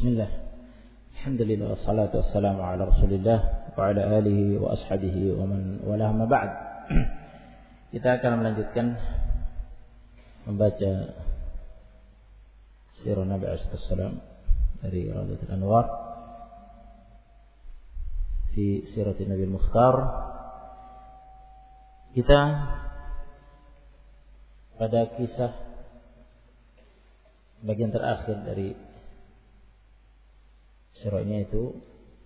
Bismillah. Alhamdulillah wassalatu wassalamu ala Rasulillah wa ala alihi wa ashabihi wa man wala ma ba'd. Kita akan melanjutkan membaca sirah Nabi SAW dari Raudatul Anwar fi siratin Nabi Mukhtar. Kita pada kisah bagian terakhir dari sirahnya itu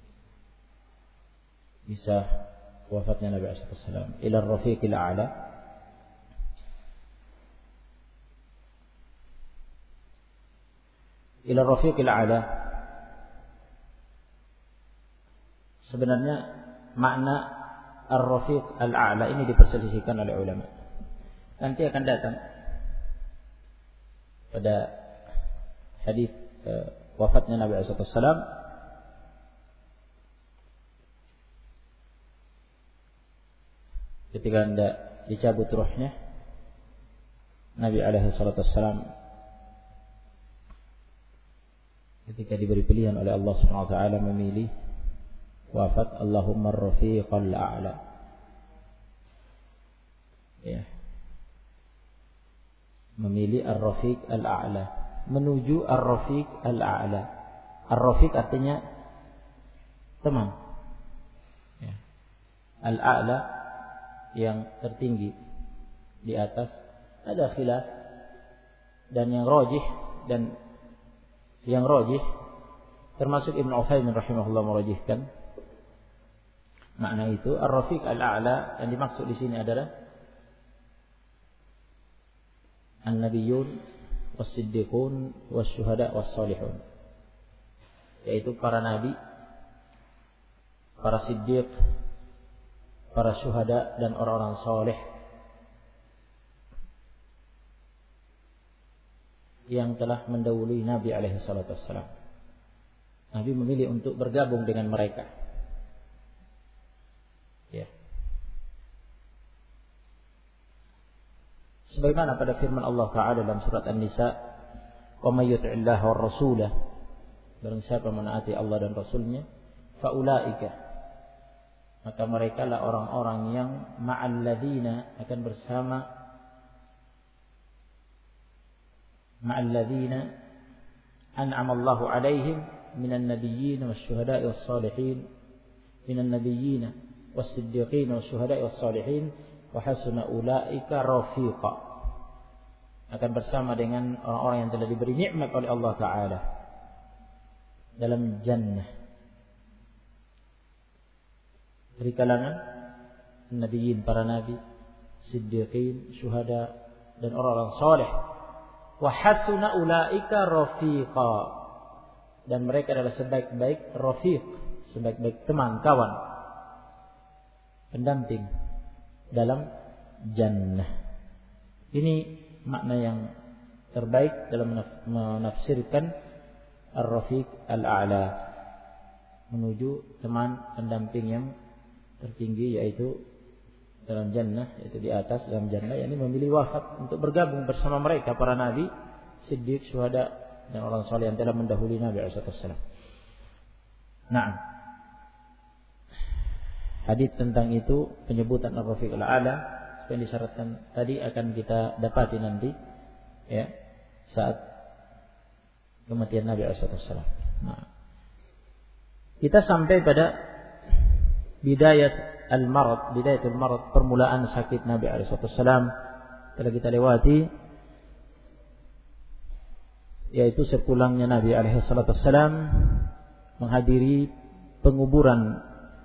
kisah wafatnya Nabi SAW ila rafiqil a'la. Ila rafiqil a'la sebenarnya makna ar-rafiq al-a'la ini diperselisihkan oleh ulama. Nanti akan datang pada hadis wafatnya Nabi SAW ketika hendak dicabut ruhnya Nabi SAW ketika diberi pilihan oleh Allah Subhanahu wa taala memilih wafat Allahumma ar-rafiqal a'la, ya, memilih ar-rafiq al-a'la, menuju ar-rafiq al-a'la. Ar-rafiq artinya teman, ya. Al-a'la yang tertinggi, di atas. Ada khilaf, dan yang rajih termasuk Ibn Utsaimin rahimahullah merajihkan makna itu. Ar-rafiq al-a'la yang dimaksud di sini adalah an-nabiyyun was-siddiqun was-syuhada was-salihun, yaitu para nabi, para siddiq, para syuhada dan orang-orang saleh yang telah mendahului Nabi alaihi salatu wassalam. Nabi memilih untuk bergabung dengan mereka, ya. Sebagaimana pada firman Allah Ta'ala dalam surat An-Nisa, "Wa may yuti'illaha war rasulah", barang siapa menaati Allah dan Rasulnya, fa ulaika, maka mereka lah orang-orang yang ma'al ladzina, akan bersama ma'al ladzina an'ama Allahu 'alaihim minan nabiyyin wasyuhada'i wassalihin, minan nabiyyin wassiddiqin wasyuhada'i wassalihin wa hasuna ulaika rafiqa, akan bersama dengan orang-orang yang telah diberi nikmat oleh Allah Ta'ala dalam jannah dari kalangan nabiyyin, para nabi, siddiqin, syuhada dan orang-orang saleh. Wa hasuna ulaika rafiqa, dan mereka adalah sebaik-baik rafiq, sebaik-baik teman, kawan, pendamping dalam jannah. Ini makna yang terbaik dalam menafsirkan ar-rafiq al-a'la, menuju teman pendamping yang tertinggi, yaitu dalam jannah, yaitu di atas dalam jannah, yakni memilih wafat untuk bergabung bersama mereka para nabi, siddiq, syuhada dan orang saleh yang telah mendahului Nabi SAW. Nah, hadis tentang itu, penyebutan ar-rafiq al-a'la yang disyaratkan tadi akan kita dapati nanti, ya, saat kematian Nabi SAW. Nah, kita sampai pada bidayatul marad, permulaan sakit Nabi SAW telah kita lewati, yaitu sepulangnya Nabi SAW menghadiri penguburan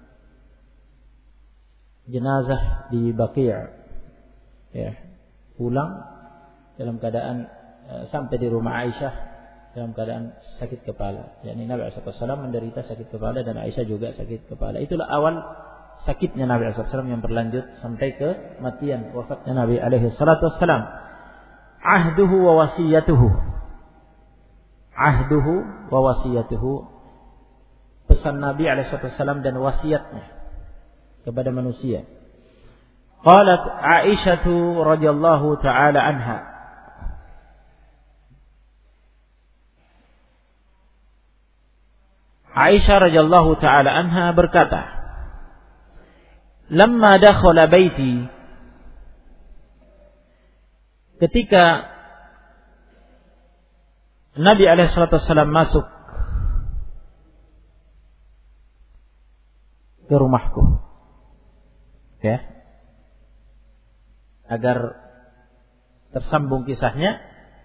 jenazah di Baqi', ya, pulang dalam keadaan sampai di rumah Aisyah dalam keadaan sakit kepala. Yani Nabi SAW menderita sakit kepala dan Aisyah juga sakit kepala. Itulah awal sakitnya Nabi SAW yang berlanjut sampai ke matian wafatnya Nabi SAW. Ahduhu wa wasiyatuhu, pesan Nabi SAW dan wasiatnya kepada manusia. Qalat Aisyah radhiyallahu taala anha, Aisyah radhiyallahu taala anha berkata, "Lamma dakhala baiti," ketika Nabi alaihi salatu wasallam masuk ke rumahku, ya, agar tersambung kisahnya.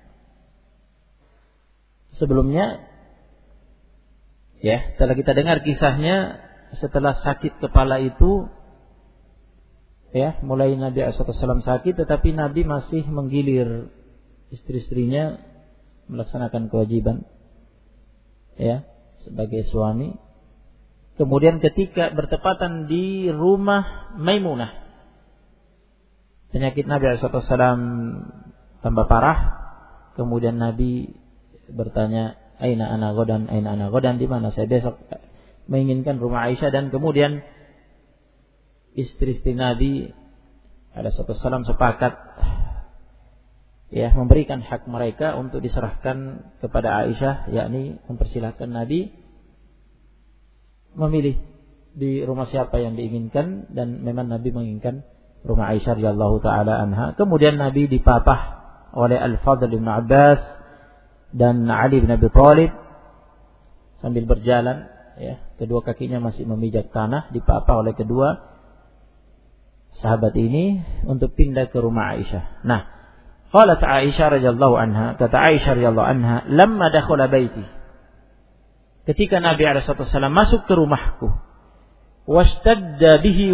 Sebelumnya, ya, setelah kita dengar kisahnya setelah sakit kepala itu, ya, mulai Nabi SAW sakit, tetapi Nabi masih menggilir istri-istrinya melaksanakan kewajiban, ya, sebagai suami. Kemudian ketika bertepatan di rumah Maimunah, penyakit Nabi SAW tambah parah. Kemudian Nabi bertanya, Aina ana godan, di mana saya besok, menginginkan rumah Aisyah. Dan kemudian istri-istri Nabi SAW sepakat, ya, memberikan hak mereka untuk diserahkan kepada Aisyah, yakni mempersilahkan Nabi memilih di rumah siapa yang diinginkan. Dan memang Nabi menginginkan rumah Aisyah radhiyallahu taala anha. Kemudian Nabi dipapah oleh Al-Fadl bin Abbas dan Ali bin Abi Thalib sambil berjalan, ya, kedua kakinya masih memijak tanah, dipapah oleh kedua sahabat ini untuk pindah ke rumah Aisyah. Nah, qalat Aisyah radhiyallahu anha, kata Aisyah radhiyallahu anha, "Lamma dakhala baiti," ketika Nabi SAW masuk ke rumahku, washtadda bihi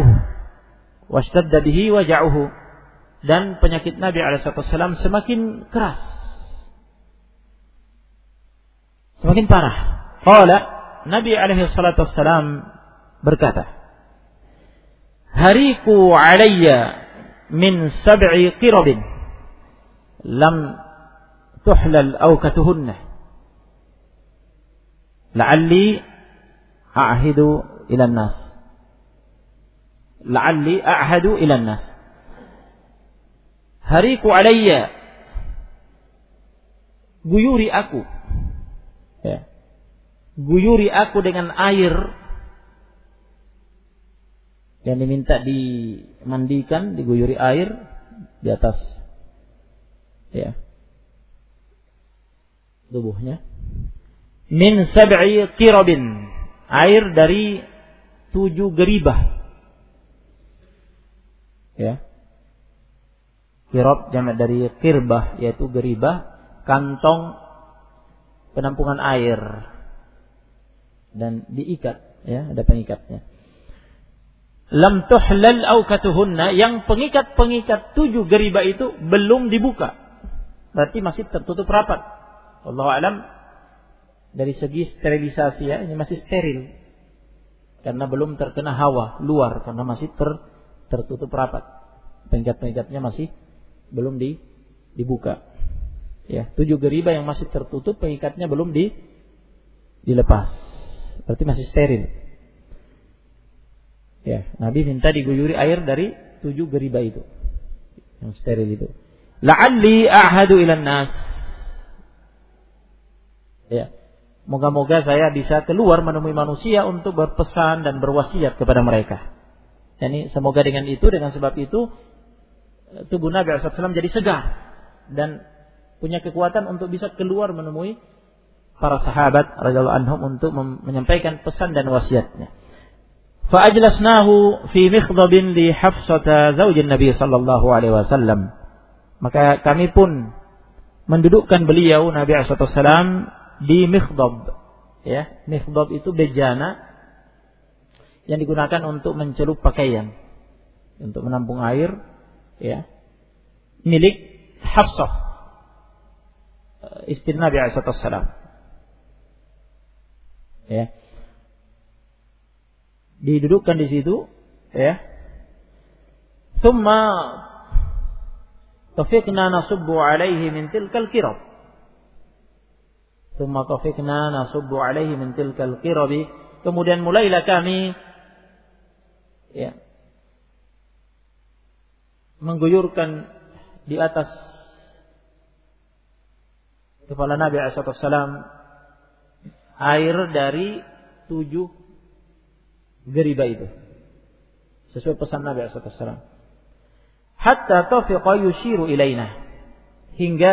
waja'uhu, dan penyakit Nabi SAW semakin keras, semakin parah. Qala, Nabi SAW berkata, "Hariku alayya min sab'i qirabin lam tuhlal awkatuhunna la'alli a'hadu ilan nas." La'alli a'hadu ilan nas. Hariku alayya, guyuri aku, ya, guyuri aku dengan air yang diminta dimandikan, diguyuri air di atas, ya, tubuhnya. Min sab'i qirabin, air dari 7 geribah, ya. Qirab jamak dari qirbah, yaitu geribah, kantong penampungan air, dan diikat, ya, ada pengikatnya. Lam tuhlal awkatuhunna, yang pengikat-pengikat 7 geribah itu belum dibuka, berarti masih tertutup rapat. Wallahu a'lam, dari segi sterilisasi, ya, ini masih steril karena belum terkena hawa luar, karena masih tertutup rapat, pengikat-pengikatnya masih belum dibuka, ya. 7 geribah yang masih tertutup, pengikatnya belum dilepas, berarti masih steril, ya. Nabi minta diguyuri air dari 7 geribah itu yang steril itu. La'alli a'hadu ilan nas, ya, moga-moga saya bisa keluar menemui manusia untuk berpesan dan berwasiat kepada mereka. Yani semoga dengan sebab itu tubuh Nabi SAW jadi segar dan punya kekuatan untuk bisa keluar menemui para sahabat radhiyallahu anhum untuk menyampaikan pesan dan wasiatnya. Fa ajlasnahu fi mikhdabin li Hafsah zaujin Nabi sallallahu alaihi wasallam. Maka kami pun mendudukkan beliau Nabi SAW di mikhdab, ya. Mikhdab itu bejana yang digunakan untuk mencelup pakaian, untuk menampung air, ya, milik Hafsah, istri Nabi SAW, ya. Didudukkan di situ, ya. Thumma tafiqna nasubbu alaihi min tilkal qirab. Thumma tafiqna nasubbu alaihi min tilkal qirab. Kemudian mulailah kami, ya, mengguyurkan di atas kepala Nabi SAW air dari 7 geriba itu. Sesuai pesan Nabi SAW. Hatta tafiqa yushiru ilaina. Hingga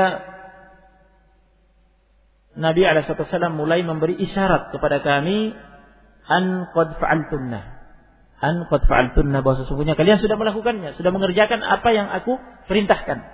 Nabi SAW mulai memberi isyarat kepada kami, an qad fa'altunna, bahwa sesungguhnya kalian sudah melakukannya, sudah mengerjakan apa yang aku perintahkan.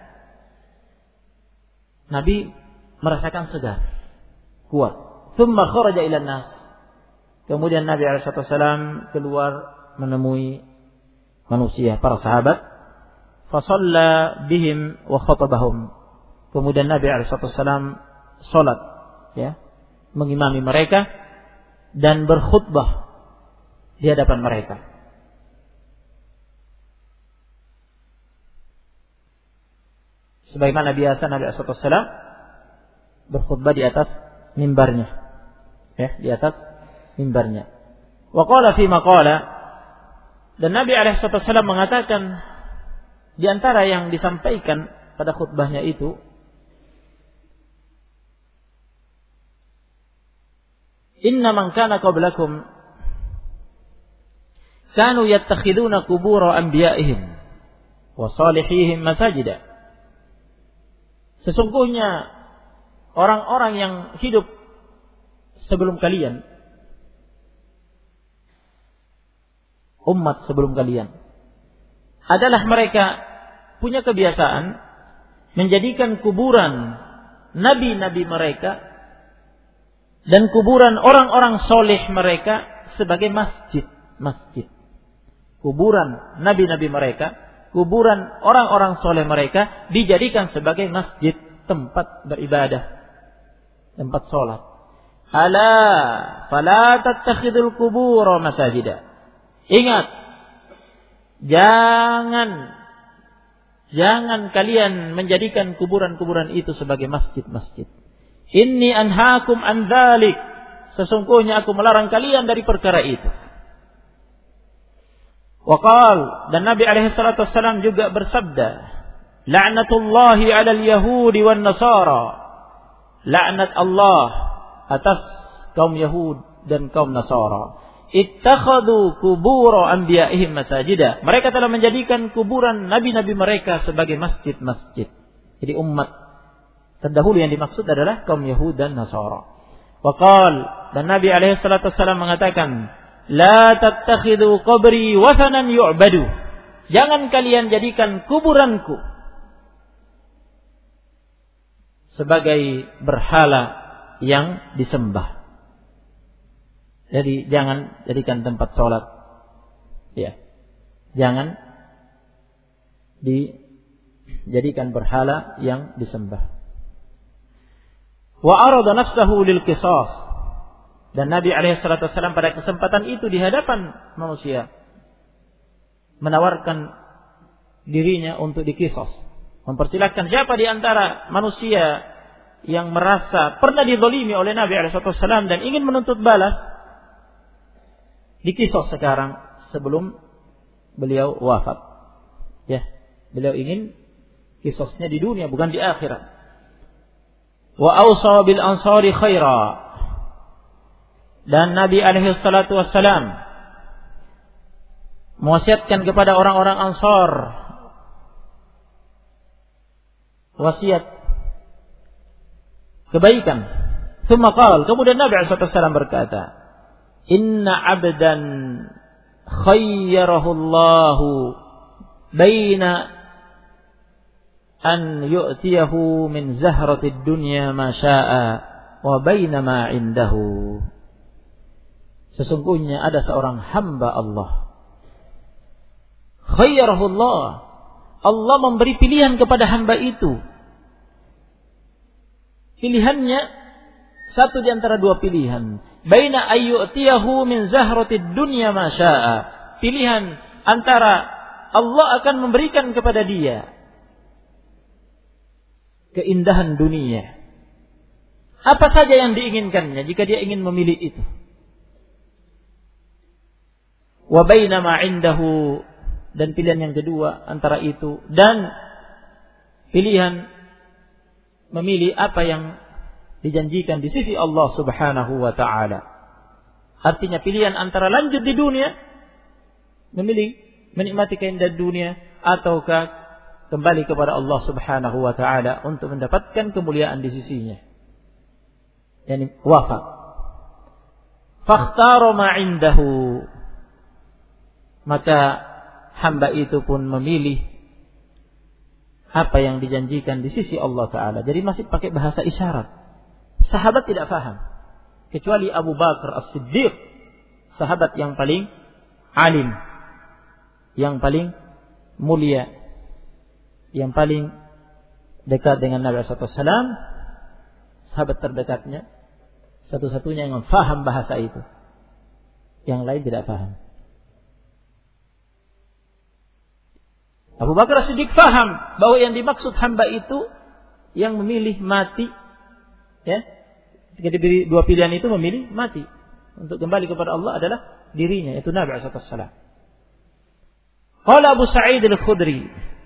Nabi merasakan segar, kuat. Thumma kharaja ila nas. Kemudian Nabi SAW keluar menemui manusia, para sahabat. Fa shalla bihim wa khatabahum. Kemudian Nabi SAW salat, ya, mengimami mereka dan berkhutbah di hadapan mereka. Sebagaimana biasa Nabi SAW berkhutbah di atas mimbarnya, ya, di atas mimbarnya. Wa qala fi maqala, dan Nabi SAW mengatakan di antara yang disampaikan pada khutbahnya itu, inna man kana qablakum kanu yattakhiduna qubur anbiya'ihim wa salihihim masajida. Sesungguhnya orang-orang yang hidup sebelum kalian, umat sebelum kalian, adalah mereka punya kebiasaan menjadikan kuburan nabi-nabi mereka dan kuburan orang-orang soleh mereka sebagai masjid. Kuburan nabi-nabi mereka, kuburan orang-orang soleh mereka dijadikan sebagai masjid, tempat beribadah, tempat sholat. Ala fala tattakhidul qubur masajida. Ingat, jangan kalian menjadikan kuburan-kuburan itu sebagai masjid-masjid. Inni anhaakum an dzalik. Sesungguhnya aku melarang kalian dari perkara itu. Waqal, dan Nabi alaihi salatu wassalam juga bersabda, la'natullahi 'alal yahudi wan nasara. Laknat Allah atas kaum Yahud dan kaum Nasara. Ittakhadhu qubur anbiya'ihim masajida. Mereka telah menjadikan kuburan nabi-nabi mereka sebagai masjid-masjid. Jadi umat terdahulu yang dimaksud adalah kaum Yahud dan Nasara. Waqal, dan Nabi alaihi salatu wassalam mengatakan, la tattakhidhu qabri wathanan yu'badu. Jangan kalian jadikan kuburanku sebagai berhala yang disembah. Jadi jangan jadikan tempat sholat, ya. Jangan dijadikan berhala yang disembah. Wa arada nafsahu lil qisas, dan Nabi alaihi salatu wasallam pada kesempatan itu di hadapan manusia menawarkan dirinya untuk diqisas, mempersilahkan siapa di antara manusia yang merasa pernah dizalimi oleh Nabi alaihi salatu wasallam dan ingin menuntut balas, diqisas sekarang sebelum beliau wafat. Ya, beliau ingin qisasnya di dunia, bukan di akhirat. Wa awsa bil ansari khaira, dan Nabi alaihi salatu wassalam mewasiatkan kepada orang-orang Ansar wasiat kebaikan. Tsumma qala, kemudian Nabi alaihi salatu wassalam berkata, inna 'abdan khayyarahu Allahu baina an yu'tiyahu min zahratid dunya ma syaa wa baina ma 'indahu. Sesungguhnya ada seorang hamba Allah, khayyarahu Allah, Allah memberi pilihan kepada hamba itu. Pilihannya satu di antara dua pilihan. Baina ayyutiyahu min zahratid dunya ma syaa. Pilihan antara Allah akan memberikan kepada dia keindahan dunia, apa saja yang diinginkannya jika dia ingin memilih itu. Wa baina ma 'indahu, dan pilihan yang kedua antara itu dan pilihan memilih apa yang dijanjikan di sisi Allah Subhanahu wa taala. Artinya pilihan antara lanjut di dunia, memilih menikmati keindahan dunia, ataukah kembali kepada Allah Subhanahu wa taala untuk mendapatkan kemuliaan di sisinya. Yani wafat. Fakhtara ma indahu. Maka hamba itu pun memilih apa yang dijanjikan di sisi Allah taala. Jadi masih pakai bahasa isyarat. Sahabat tidak faham, kecuali Abu Bakar As-Siddiq, sahabat yang paling alim, yang paling mulia, yang paling dekat dengan Nabi SAW, sahabat terdekatnya, satu-satunya yang faham bahasa itu. Yang lain tidak faham. Abu Bakar As-Siddiq faham bahwa yang dimaksud hamba itu yang memilih mati. Ya, ketika diberi dua pilihan itu memilih mati untuk kembali kepada Allah adalah dirinya, yaitu Nabi SAW. Qala Abu Sa'id Al-Khudri,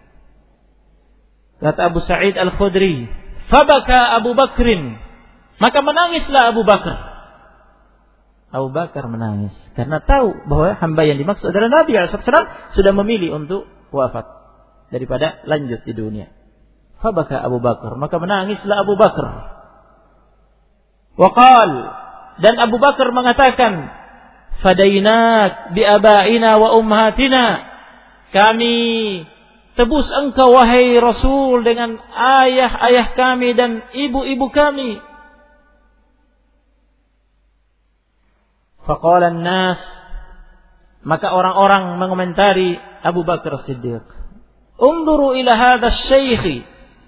kata Abu Sa'id Al-Khudri, fabaka Abu Bakrin, maka menangislah Abu Bakar. Abu Bakar menangis karena tahu bahwa hamba yang dimaksud adalah Nabi SAW sudah memilih untuk wafat daripada lanjut di dunia. Fabaka Abu Bakar, maka menangislah Abu Bakar. Waqal, dan Abu Bakar mengatakan, fadainak bi abaina wa ummahatina, kami tebus engkau wahai Rasul dengan ayah-ayah kami dan ibu-ibu kami. Faqala an-nas, maka orang-orang mengomentari Abu Bakar Siddiq, unduru ila hadha asy-syaikh,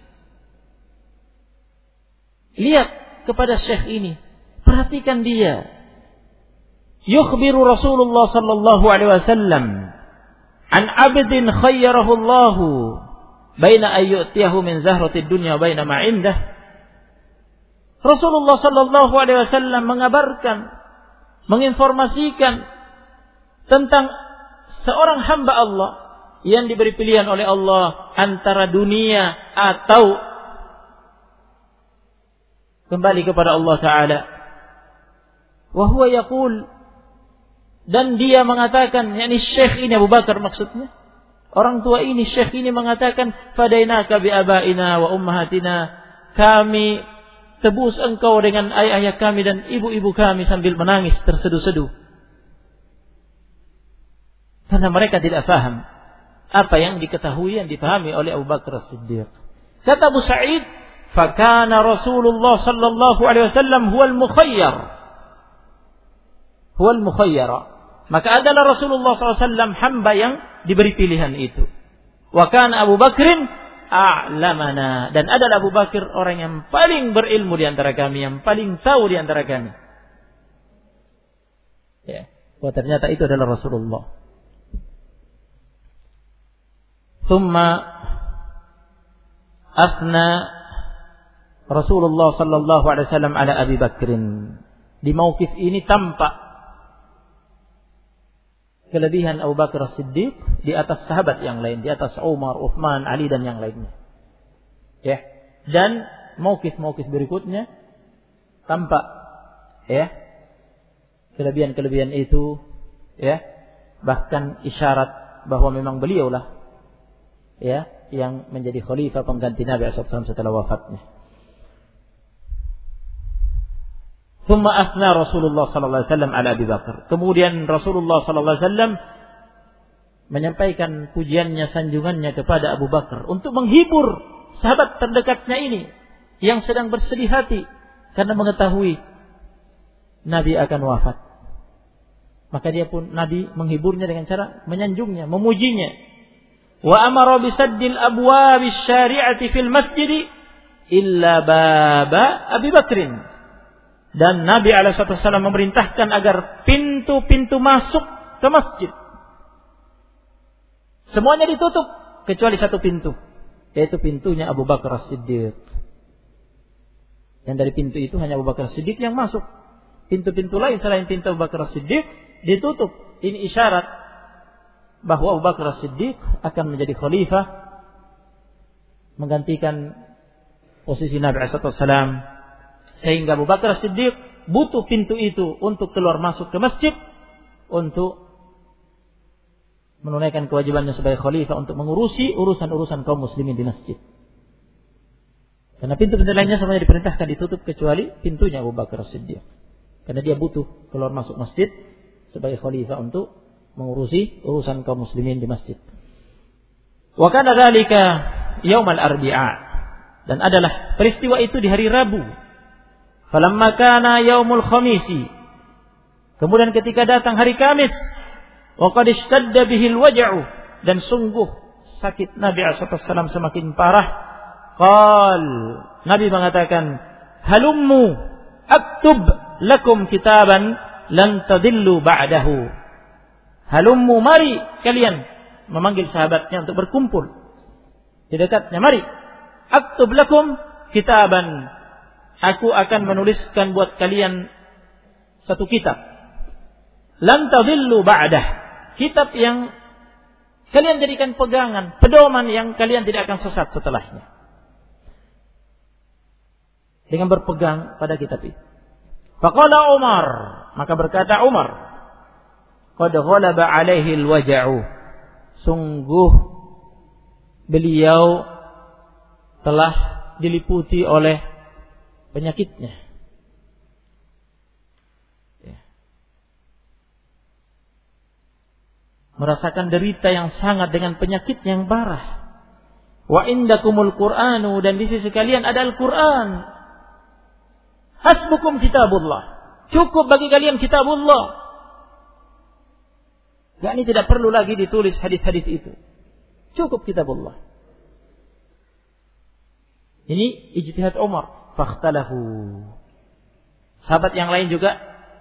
lihat kepada syekh ini, perhatikan dia. Yukhbiru Rasulullah sallallahu alaihi wasallam an 'abdin khayyarahu Allah baina ayyutiyahu min zahratid dunya baina ma 'indah. Rasulullah sallallahu alaihi wasallam mengabarkan, menginformasikan tentang seorang hamba Allah yang diberi pilihan oleh Allah antara dunia atau kembali kepada Allah Ta'ala. Wa huwa yaqul, dan dia mengatakan, yakni syekh ini Abu Bakar maksudnya, orang tua ini, syekh ini mengatakan, fadainaka bi abaina wa ummahatina, kami tebus engkau dengan ayah-ayah kami dan ibu-ibu kami, sambil menangis terseduh-seduh. Karena mereka tidak faham apa yang diketahui, yang difahami oleh Abu Bakar As-Siddiq. Kata Abu Sa'id, fakana Rasulullah sallallahu alaihi wasallam huwal mukhayyara, maka adalah Rasulullah SAW hamba yang diberi pilihan itu. Wa kana Abu Bakrin a'lamana, dan adalah Abu Bakar orang yang paling berilmu di antara kami, yang paling tahu di antara kami. Ya, bahwa ternyata itu adalah Rasulullah. Thumma athna Rasulullah sallallahu alaihi wasallam ala Abi Bakrin. Di mauqif ini tampak kelebihan Abu Bakar As-Siddiq di atas sahabat yang lain, di atas Umar, Uthman, Ali dan yang lainnya. Ya. Dan mauqif-mauqif berikutnya tampak ya kelebihan-kelebihan itu, ya. Bahkan isyarat bahwa memang beliaulah ya yang menjadi khalifah pengganti Nabi SAW setelah wafatnya. Thumma athna Rasulullah sallallahu alaihi wasallam ala Abi Bakar. Kemudian Rasulullah sallallahu alaihi wasallam menyampaikan pujiannya, sanjungannya kepada Abu Bakar untuk menghibur sahabat terdekatnya ini yang sedang bersedih hati karena mengetahui Nabi akan wafat. Maka dia pun, Nabi menghiburnya dengan cara menyanjungnya, memujinya. Wa amara bisaddil abwabis syari'ati fil masjid illa baba Abi Bakrin. Dan Nabi SAW memerintahkan agar pintu-pintu masuk ke masjid semuanya ditutup kecuali satu pintu, yaitu pintunya Abu Bakar As-Siddiq. Dan dari pintu itu hanya Abu Bakar As-Siddiq yang masuk. Pintu-pintu lain selain pintu Abu Bakar As-Siddiq ditutup. Ini isyarat bahwa Abu Bakar As-Siddiq akan menjadi khalifah, menggantikan posisi Nabi SAW Sehingga Abu Bakar Siddiq butuh pintu itu untuk keluar masuk ke masjid, untuk menunaikan kewajibannya sebagai khalifah, untuk mengurusi urusan-urusan kaum muslimin di masjid. Karena pintu-pintu lainnya semuanya diperintahkan ditutup kecuali pintunya Abu Bakar Siddiq. Karena dia butuh keluar masuk masjid sebagai khalifah untuk mengurusi urusan kaum muslimin di masjid. Wa kana dzalika yaumal arbi'a, dan adalah peristiwa itu di hari Rabu. Falamma kana yaumul khamisi, kemudian ketika datang hari Kamis, wa qad ishtadda bihil waj'u, dan sungguh sakit Nabi SAW semakin parah. Qal, Nabi mengatakan, halummu aktub lakum kitaban lan tadillu ba'dahu. Halummu, mari kalian, memanggil sahabatnya untuk berkumpul di dekatnya. Mari, aktub lakum kitaban, aku akan menuliskan buat kalian satu kitab. Lan tadillu ba'dah, kitab yang kalian jadikan pegangan, pedoman yang kalian tidak akan sesat setelahnya. Dengan berpegang pada kitab itu. Faqala Umar, maka berkata Umar, qad ghalaba alaihi al-waja'u, sungguh beliau telah diliputi oleh penyakitnya. Merasakan derita yang sangat dengan penyakit yang parah. Wa indakumul Qur'anu, dan di sisi kalian ada Al-Qur'an. Hasbukum kitabullah, cukup bagi kalian kitabullah. Yakni tidak perlu lagi ditulis hadis-hadis itu. Cukup kitabullah. Ini ijtihad Umar. Fakhtalafu. Sahabat yang lain juga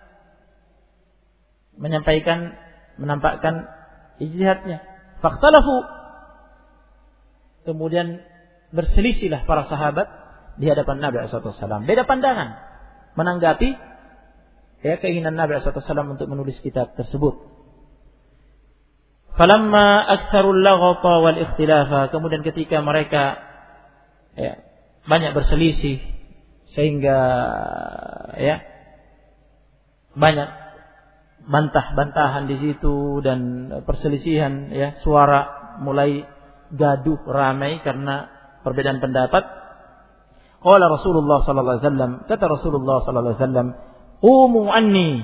menampakkan ijtihadnya. Fakhtalafu. Kemudian berselisihlah para sahabat di hadapan Nabi SAW. Beda pandangan menanggapi keinginan Nabi SAW untuk menulis kitab tersebut. Falamma aktsarul laghata wal ikhtilafa, kemudian ketika mereka banyak berselisih sehingga banyak bantah-bantahan di situ dan perselisihan, suara mulai gaduh ramai karena perbedaan pendapat. Qala Rasulullah sallallahu alaihi wasallam, kata Rasulullah sallallahu alaihi wasallam, "Qumu anni."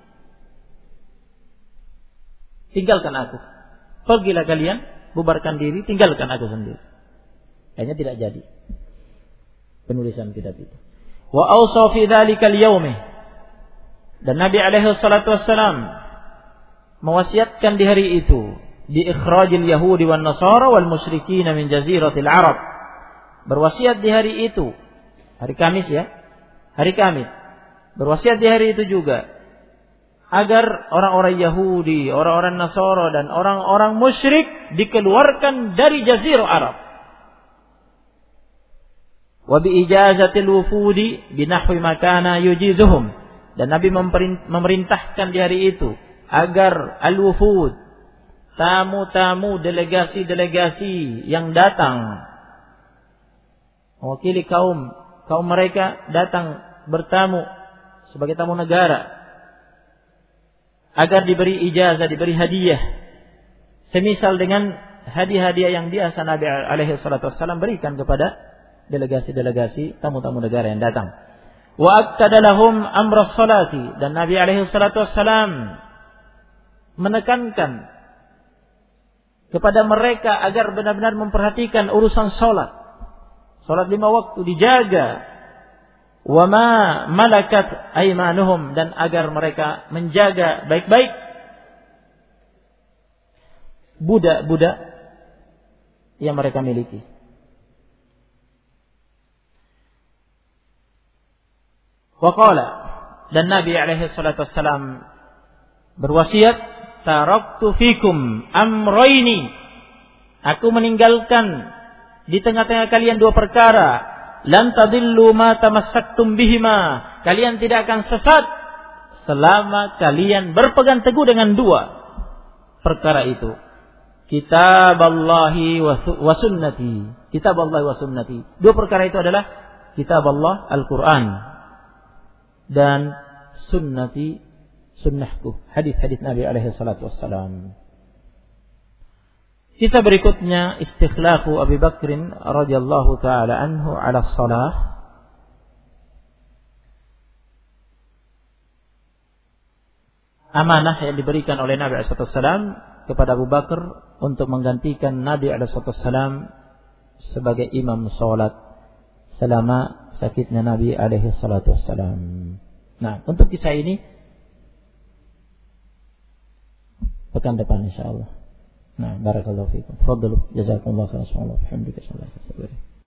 Tinggalkan aku. Pergilah kalian, bubarkan diri, tinggalkan aku sendiri. Akhirnya tidak jadi penulisan kitab itu. Wa awsa fi dzalikal yaumi, dan Nabi alaihi salatu wassalam mewasiatkan di hari itu di ikhrajil yahudi wan nasara wal musyrikin min jaziratil arab. Berwasiat di hari itu, hari Kamis hari Kamis. Berwasiat di hari itu juga agar orang-orang Yahudi, orang-orang Nasara dan orang-orang musyrik dikeluarkan dari jazirah Arab. Wa bi ijazatil wufudi binahwi makana yujizuhum, dan Nabi memerintahkan di hari itu agar al-wufud, tamu-tamu, delegasi-delegasi yang datang mewakili kaum mereka datang bertamu sebagai tamu negara, agar diberi ijazah, diberi hadiah semisal dengan hadiah-hadiah yang biasa Nabi alaihi salatu wassalam berikan kepada delegasi-delegasi tamu-tamu negara yang datang. Wa akkada lahum amra sholati, dan Nabi alaihi salatu wassalam menekankan kepada mereka agar benar-benar memperhatikan urusan salat. Salat 5 waktu dijaga. Wa ma malakat aymanuhum, dan agar mereka menjaga baik-baik budak-budak yang mereka miliki. Wa qala, dan Nabi alaihi salatu wassalam berwasiat, taraktu fikum amrayni, aku meninggalkan di tengah-tengah kalian 2 perkara, lan tadillu ma tamassaktum bihima, kalian tidak akan sesat selama kalian berpegang teguh dengan 2 perkara itu. Kitaballahi wa sunnati. Kitaballahi wa sunnati. 2 perkara itu adalah kitab Allah, Al-Quran, dan sunnati, sunnahku, hadis-hadis Nabi alaihi salatu wassalam. Kisah berikutnya istikhlafu Abu Bakr radhiyallahu taala anhu ala shalah. Amanah yang diberikan oleh Nabi alaihi salatu wassalam kepada Abu Bakar untuk menggantikan Nabi alaihi salatu wassalam sebagai imam salat selama sakitnya Nabi alaihi salatu wassalam. Nah, untuk kisah ini pekan depan insyaallah. Nah, barakallahu fiikum. Tafadhalu, jazakumullahu khairan. Alhamdulillah.